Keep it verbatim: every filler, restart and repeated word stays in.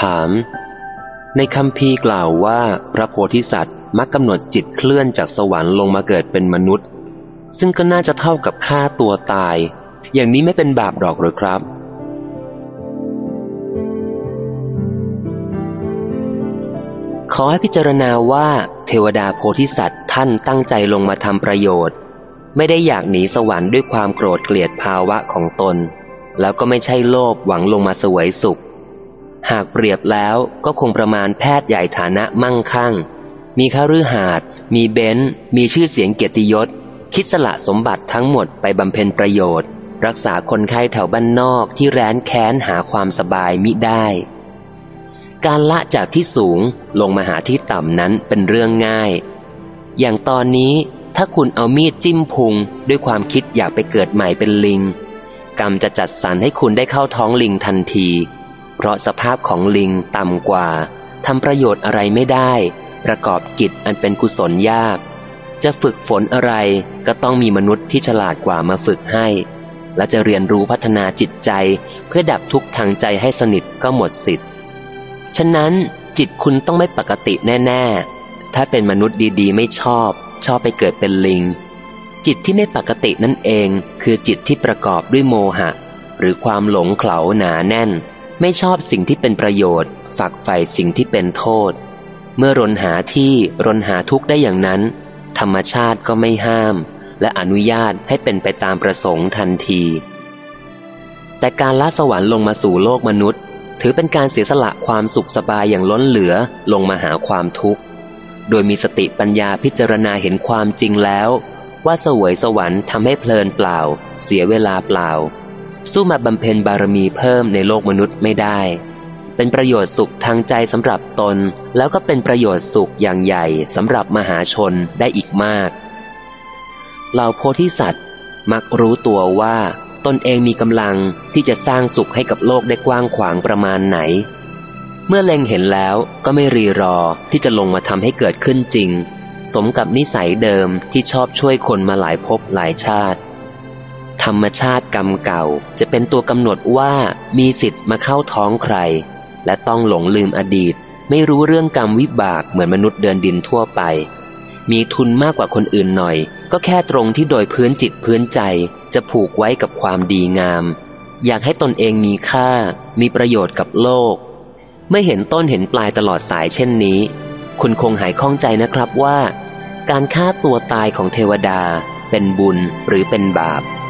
ามในคัมภีร์กล่าวว่าพระโพธิสัตว์มักกำหนดจิตเคลื่อนจากสวรรค์ลงมาเกิดเป็นมนุษย์ซึ่งก็น่าจะเท่ากับฆ่าตัวตายอย่างนี้ไม่เป็นบาปหรอกหรือครับขอให้พิจารณาว่าเทวดาโพธิสัตว์ท่านตั้งใจลงมาทำประโยชน์ไม่ได้อยากหนีสวรรค์ด้วยความโกรธเกลียดภาวะของตนแล้วก็ไม่ใช่โลภหวังลงมาเสวยสุขหากเปรียบแล้วก็คงประมาณแพทย์ใหญ่ฐานะมั่งคั่งมีคฤหาสน์มีเบนซ์มีชื่อเสียงเกียรติยศคิดสละสมบัติทั้งหมดไปบำเพ็ญประโยชน์รักษาคนไข้แถวบ้านนอกที่แร้นแค้นหาความสบายมิได้การละจากที่สูงลงมาหาที่ต่ำนั้นเป็นเรื่องง่ายอย่างตอนนี้ถ้าคุณเอามีดจิ้มพุงด้วยความคิดอยากไปเกิดใหม่เป็นลิงกรรมจะจัดสรรให้คุณได้เข้าท้องลิงทันทีเพราะสภาพของลิงต่ำกว่าทำประโยชน์อะไรไม่ได้ประกอบกิจอันเป็นกุศลยากจะฝึกฝนอะไรก็ต้องมีมนุษย์ที่ฉลาดกว่ามาฝึกให้และจะเรียนรู้พัฒนาจิตใจเพื่อดับทุกข์ทางใจให้สนิทก็หมดสิทธิ์ฉะนั้นจิตคุณต้องไม่ปกติแน่ๆถ้าเป็นมนุษย์ดีๆไม่ชอบชอบไปเกิดเป็นลิงจิตที่ไม่ปกตินั่นเองคือจิตที่ประกอบด้วยโมหะหรือความหลงเขลาหนาแน่นไม่ชอบสิ่งที่เป็นประโยชน์ฝักใฝ่สิ่งที่เป็นโทษเมื่อรนหาที่รนหาทุกข์ได้อย่างนั้นธรรมชาติก็ไม่ห้ามและอนุญาตให้เป็นไปตามประสงค์ทันทีแต่การละสวรรค์ลงมาสู่โลกมนุษย์ถือเป็นการเสียสละความสุขสบายอย่างล้นเหลือลงมาหาความทุกข์โดยมีสติปัญญาพิจารณาเห็นความจริงแล้วว่าเสวยสวรรค์ทำให้เพลินเปล่าเสียเวลาเปล่าสู้มาบำเพ็ญบารมีเพิ่มในโลกมนุษย์ไม่ได้เป็นประโยชน์สุขทางใจสำหรับตนแล้วก็เป็นประโยชน์สุขอย่างใหญ่สำหรับมหาชนได้อีกมากเหล่าโพธิสัตว์มักรู้ตัวว่าตนเองมีกำลังที่จะสร้างสุขให้กับโลกได้กว้างขวางประมาณไหนเมื่อเล็งเห็นแล้วก็ไม่รีรอที่จะลงมาทำให้เกิดขึ้นจริงสมกับนิสัยเดิมที่ชอบช่วยคนมาหลายภพหลายชาติธรรมชาติกรรมเก่าจะเป็นตัวกำหนดว่ามีสิทธิ์มาเข้าท้องใครและต้องหลงลืมอดีตไม่รู้เรื่องกรรมวิบากเหมือนมนุษย์เดินดินทั่วไปมีทุนมากกว่าคนอื่นหน่อยก็แค่ตรงที่โดยพื้นจิตพื้นใจจะผูกไว้กับความดีงามอยากให้ตนเองมีค่ามีประโยชน์กับโลกเมื่อเห็นต้นเห็นปลายตลอดสายเช่นนี้คุณคงหายข้องใจนะครับว่าการฆ่าตัวตายของเทวดาเป็นบุญหรือเป็นบาป